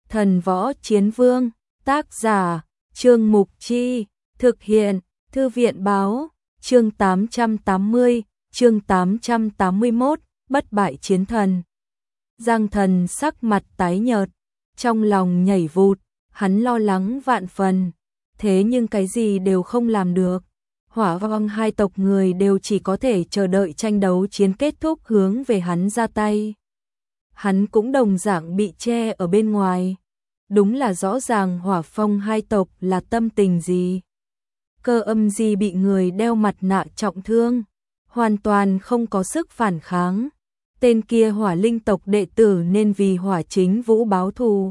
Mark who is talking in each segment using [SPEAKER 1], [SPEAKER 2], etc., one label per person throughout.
[SPEAKER 1] Thần võ chiến vương, tác giả, Trương Mục Chi, thực hiện, Thư viện báo, chương 880, chương 881, bất bại chiến thần. Giang Thần sắc mặt tái nhợt, trong lòng nhảy vụt, hắn lo lắng vạn phần, thế nhưng cái gì đều không làm được. Hỏa Vong hai tộc người đều chỉ có thể chờ đợi tranh đấu chiến kết thúc hướng về hắn ra tay. Hắn cũng đồng dạng bị che ở bên ngoài. Đúng là rõ ràng Hỏa Phong hai tộc là tâm tình gì. Cơ Âm Di bị người đeo mặt nạ trọng thương, hoàn toàn không có sức phản kháng. Tên kia Hỏa Linh tộc đệ tử nên vì Hỏa Chính Vũ báo thù,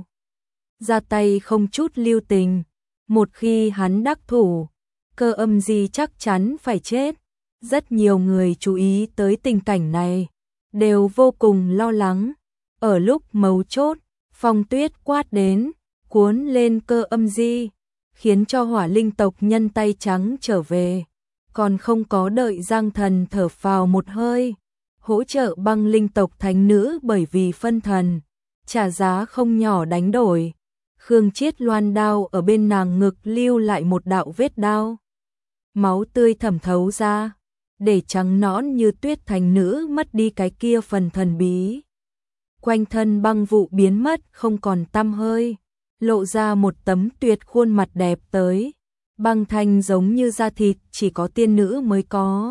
[SPEAKER 1] ra tay không chút lưu tình. Một khi hắn đắc thủ, Cơ Âm Di chắc chắn phải chết. Rất nhiều người chú ý tới tình cảnh này, đều vô cùng lo lắng. Ở lúc mấu chốt, Phong Tuyết quát đến, cuốn lên Cơ Âm Di, khiến cho Hỏa Linh tộc nhân tay trắng trở về. Còn không có đợi Giang Thần thở phào một hơi, hỗ trợ Băng Linh tộc thánh nữ bởi vì phân thần, trả giá không nhỏ đánh đổi. Khương Chiết loan đao ở bên nàng ngực lưu lại một đạo vết đao. Máu tươi thẩm thấu ra, để trắng nõn như tuyết thánh nữ mất đi cái kia phần thần bí. Quanh thân băng vụ biến mất không còn tăm hơi, lộ ra một tấm tuyệt khuôn mặt đẹp tới. Băng thanh giống như da thịt chỉ có tiên nữ mới có.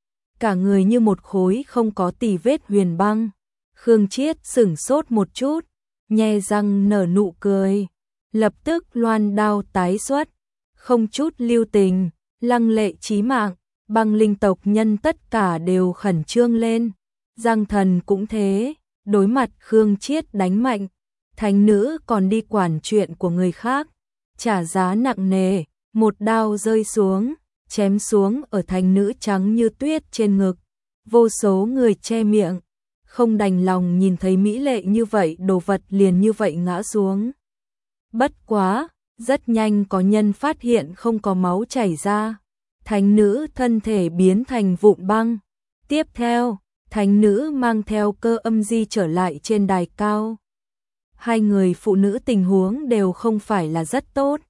[SPEAKER 1] Cả người như một khối không có tì vết huyền băng. Khương Chiết sửng sốt một chút, nhe răng nở nụ cười. Lập tức loan đao tái xuất, không chút lưu tình, lăng lệ chí mạng. Băng Linh tộc nhân tất cả đều khẩn trương lên. Giang Thần cũng thế, đối mặt Khương Chiết đánh mạnh, thánh nữ còn đi quản chuyện của người khác, trả giá nặng nề. Một đao rơi xuống, chém xuống ở thánh nữ trắng như tuyết trên ngực. Vô số người che miệng, không đành lòng nhìn thấy mỹ lệ như vậy đồ vật liền như vậy ngã xuống. Bất quá, rất nhanh có nhân phát hiện không có máu chảy ra. Thánh nữ thân thể biến thành vụn băng. Tiếp theo, thánh nữ mang theo Cơ Âm Di trở lại trên đài cao. Hai người phụ nữ tình huống đều không phải là rất tốt.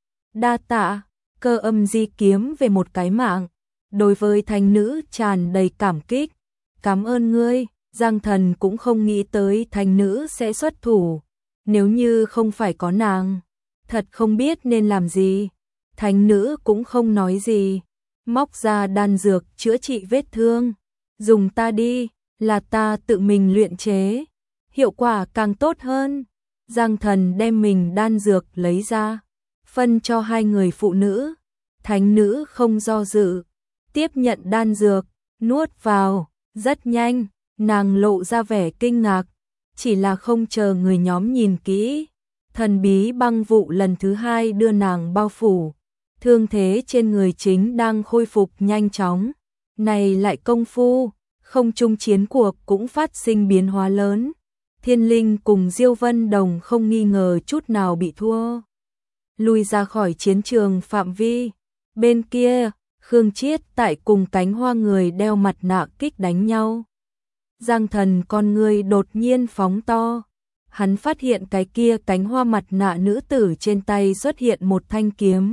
[SPEAKER 1] Đa tạ, Cơ Âm Di kiếm về một cái mạng. Đối với thánh nữ tràn đầy cảm kích. Cảm ơn ngươi. Giang Thần cũng không nghĩ tới thánh nữ sẽ xuất thủ. Nếu như không phải có nàng, thật không biết nên làm gì. Thánh nữ cũng không nói gì, móc ra đan dược chữa trị vết thương. Dùng ta đi, là ta tự mình luyện chế, hiệu quả càng tốt hơn. Giang Thần đem mình đan dược lấy ra, phân cho hai người phụ nữ. Thánh nữ không do dự, tiếp nhận đan dược, nuốt vào. Rất nhanh, nàng lộ ra vẻ kinh ngạc, chỉ là không chờ người nhóm nhìn kỹ. Thần bí băng vụ lần thứ hai đưa nàng bao phủ. Thương thế trên người chính đang khôi phục nhanh chóng. Này lại công phu, không trung chiến cuộc cũng phát sinh biến hóa lớn. Thiên Linh cùng Diêu Vân Đồng không nghi ngờ chút nào bị thua, lùi ra khỏi chiến trường phạm vi. Bên kia, Khương Chiết tại cùng cánh hoa người đeo mặt nạ kích đánh nhau. Giang Thần con người đột nhiên phóng to. Hắn phát hiện cái kia cánh hoa mặt nạ nữ tử trên tay xuất hiện một thanh kiếm.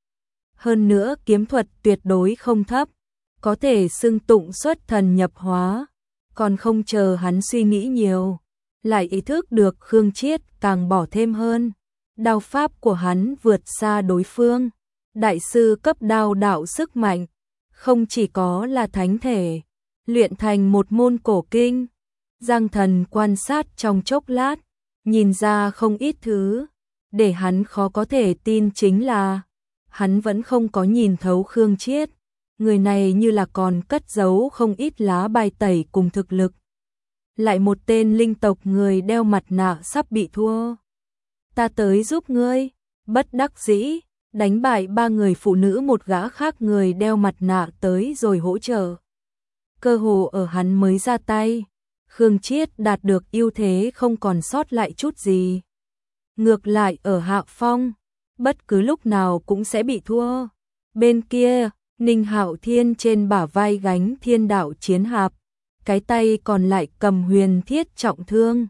[SPEAKER 1] Hơn nữa kiếm thuật tuyệt đối không thấp, có thể xưng tụng xuất thần nhập hóa. Còn không chờ hắn suy nghĩ nhiều, lại ý thức được Khương Chiết càng bỏ thêm hơn. Đao pháp của hắn vượt xa đối phương. Đại sư cấp đao đạo sức mạnh, không chỉ có là thánh thể, luyện thành một môn cổ kinh. Giang Thần quan sát trong chốc lát, nhìn ra không ít thứ. Để hắn khó có thể tin chính là hắn vẫn không có nhìn thấu Khương Chiết. Người này như là còn cất giấu không ít lá bài tẩy cùng thực lực. Lại một tên linh tộc người đeo mặt nạ sắp bị thua. Ta tới giúp ngươi. Bất đắc dĩ, đánh bại ba người phụ nữ, một gã khác người đeo mặt nạ tới rồi hỗ trợ. Cơ hồ ở hắn mới ra tay, Khương Chiết đạt được ưu thế không còn sót lại chút gì. Ngược lại ở hạ phong, bất cứ lúc nào cũng sẽ bị thua. Bên kia, Ninh Hạo Thiên trên bả vai gánh thiên đạo chiến hạp, cái tay còn lại cầm huyền thiết trọng thương.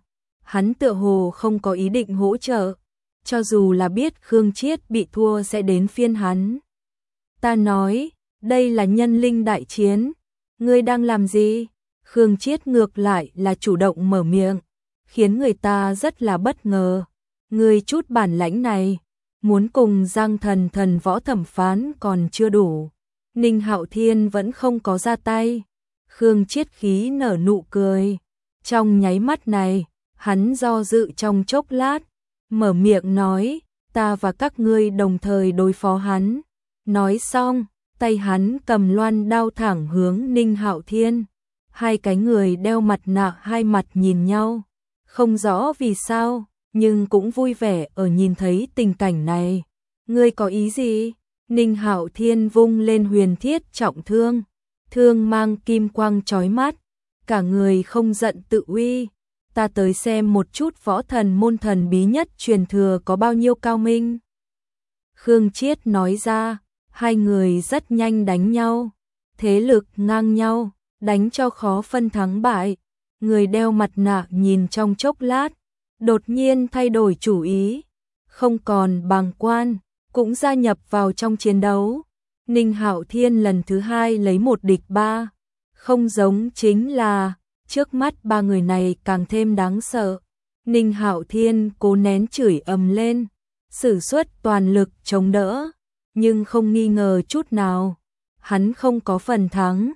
[SPEAKER 1] hắn tựa hồ không có ý định hỗ trợ, cho dù là biết Khương Chiết bị thua sẽ đến phiên hắn. Ta nói, đây là nhân linh đại chiến, ngươi đang làm gì? Khương Chiết ngược lại là chủ động mở miệng, khiến người ta rất là bất ngờ. Ngươi chút bản lãnh này, muốn cùng Giang Thần võ thẩm phán còn chưa đủ. Ninh Hạo Thiên vẫn không có ra tay. Khương Chiết khí nở nụ cười. Trong nháy mắt này, hắn do dự trong chốc lát, mở miệng nói, ta và các ngươi đồng thời đối phó hắn. Nói xong, tay hắn cầm loan đao thẳng hướng Ninh Hạo Thiên. Hai cái người đeo mặt nạ hai mặt nhìn nhau, không rõ vì sao, nhưng cũng vui vẻ ở nhìn thấy tình cảnh này. Ngươi có ý gì? Ninh Hạo Thiên vung lên huyền thiết trọng thương, thương mang kim quang chói mắt, cả người không giận tự uy. Ta tới xem một chút võ thần môn thần bí nhất truyền thừa có bao nhiêu cao minh. Khương Chiết nói ra, hai người rất nhanh đánh nhau, thế lực ngang nhau, đánh cho khó phân thắng bại. Người đeo mặt nạ nhìn trong chốc lát, đột nhiên thay đổi chủ ý, không còn bàng quan, cũng gia nhập vào trong chiến đấu. Ninh Hạo Thiên lần thứ hai lấy 1 địch 3, không giống chính là trước mắt ba người này càng thêm đáng sợ. Ninh Hạo Thiên cố nén chửi ầm lên, sử xuất toàn lực chống đỡ, nhưng không nghi ngờ chút nào, hắn không có phần thắng.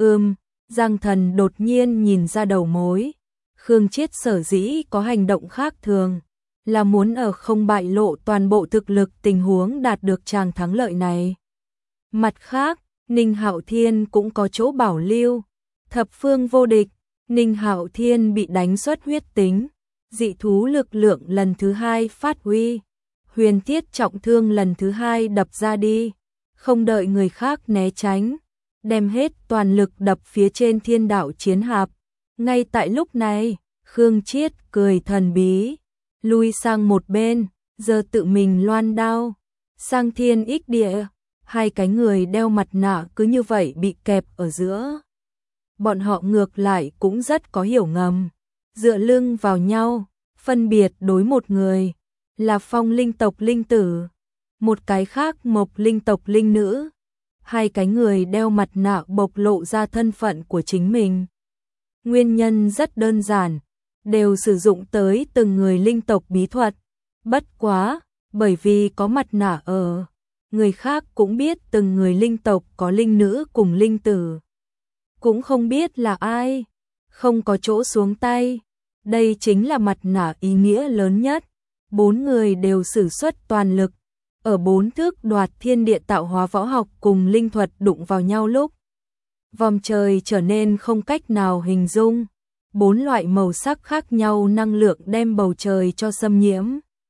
[SPEAKER 1] Giang Thần đột nhiên nhìn ra đầu mối. Khương Chiết sở dĩ có hành động khác thường, là muốn ở không bại lộ toàn bộ thực lực tình huống đạt được tràng thắng lợi này. Mặt khác, Ninh Hạo Thiên cũng có chỗ bảo lưu, thập phương vô địch. Ninh Hạo Thiên bị đánh xuất huyết tính, dị thú lực lượng lần thứ hai phát huy, huyền thiết trọng thương lần thứ hai đập ra đi, không đợi người khác né tránh, đem hết toàn lực đập phía trên thiên đạo chiến hạp. Ngay tại lúc này, Khương Chiết cười thần bí, lui sang một bên, giờ tự mình loan đao, sang thiên ích địa. Hai cái người đeo mặt nạ cứ như vậy bị kẹp ở giữa. Bọn họ ngược lại cũng rất có hiểu ngầm, dựa lưng vào nhau, phân biệt đối một người, là Phong linh tộc linh tử, một cái khác Mộc linh tộc linh nữ. Hai cái người đeo mặt nạ bộc lộ ra thân phận của chính mình. Nguyên nhân rất đơn giản, đều sử dụng tới từng người linh tộc bí thuật. Bất quá, bởi vì có mặt nạ ở, người khác cũng biết từng người linh tộc có linh nữ cùng linh tử. Cũng không biết là ai, không có chỗ xuống tay. Đây chính là mặt nạ ý nghĩa lớn nhất. 4 người đều sử xuất toàn lực, ở 4 thước đoạt thiên địa tạo hóa võ học cùng linh thuật đụng vào nhau lúc, vòng trời trở nên không cách nào hình dung. 4 loại màu sắc khác nhau năng lượng đem bầu trời cho xâm nhiễm.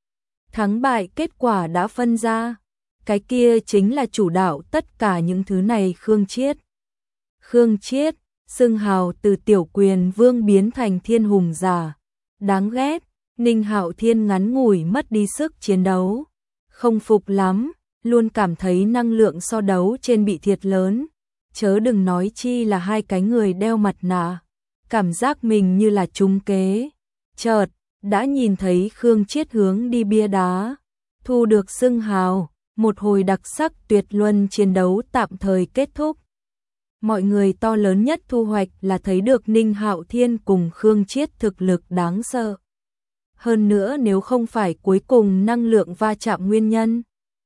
[SPEAKER 1] Thắng bại kết quả đã phân ra, cái kia chính là chủ đạo tất cả những thứ này Khương Chiết. Khương Chiết, xưng hào từ tiểu quyền vương biến thành thiên hùng giả. Đáng ghét, Ninh Hạo Thiên ngắn ngủi mất đi sức chiến đấu. Không phục lắm, luôn cảm thấy năng lượng so đấu trên bị thiệt lớn. Chớ đừng nói chi là hai cái người đeo mặt nạ. Cảm giác mình như là trúng kế. Chợt, đã nhìn thấy Khương Chiết hướng đi bia đá. Thu được xưng hào, một hồi đặc sắc tuyệt luân chiến đấu tạm thời kết thúc. Mọi người to lớn nhất thu hoạch là thấy được Ninh Hạo Thiên cùng Khương Chiết thực lực đáng sợ. Hơn nữa nếu không phải cuối cùng năng lượng va chạm nguyên nhân,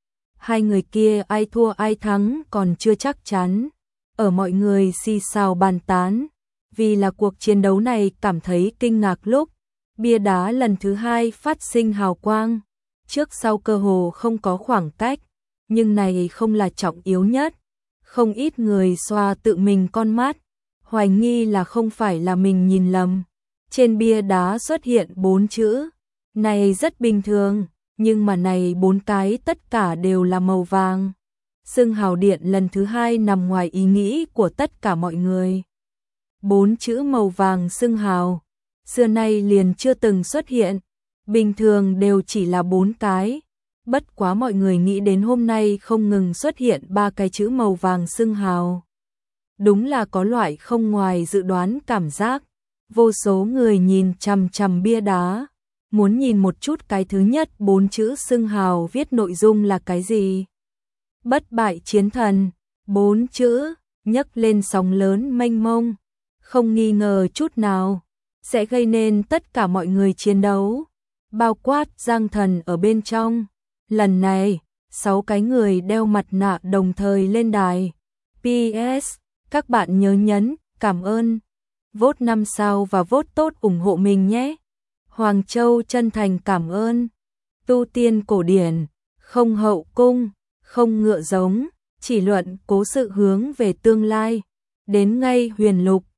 [SPEAKER 1] hai người kia ai thua ai thắng còn chưa chắc chắn. Ở mọi người xì xào bàn tán, vì là cuộc chiến đấu này cảm thấy kinh ngạc lúc bia đá lần thứ hai phát sinh hào quang, trước sau cơ hồ không có khoảng cách, nhưng này không là trọng yếu nhất. Không ít người xoa tự mình con mắt, hoài nghi là không phải là mình nhìn lầm. Trên bia đá xuất hiện 4 chữ, này rất bình thường, nhưng mà này 4 cái tất cả đều là màu vàng. Xưng hào điện lần thứ hai nằm ngoài ý nghĩ của tất cả mọi người. 4 chữ màu vàng xưng hào, xưa nay liền chưa từng xuất hiện, bình thường đều chỉ là 4 cái. Bất quá mọi người nghĩ đến hôm nay không ngừng xuất hiện 3 cái chữ màu vàng xưng hào. Đúng là có loại không ngoài dự đoán cảm giác. Vô số người nhìn chằm chằm bia đá, muốn nhìn một chút cái thứ nhất 4 chữ xưng hào viết nội dung là cái gì. Bất bại chiến thần, 4 chữ, nhấc lên sóng lớn mênh mông, không nghi ngờ chút nào, sẽ gây nên tất cả mọi người chiến đấu, bao quát Giang Thần ở bên trong. Lần này, 6 cái người đeo mặt nạ đồng thời lên đài. PS, các bạn nhớ nhấn, cảm ơn, vote 5 sao và vote tốt ủng hộ mình nhé. Hoàng Châu chân thành cảm ơn. Tu tiên cổ điển, không hậu cung, không ngựa giống, chỉ luận cố sự hướng về tương lai. Đến ngay huyền lục,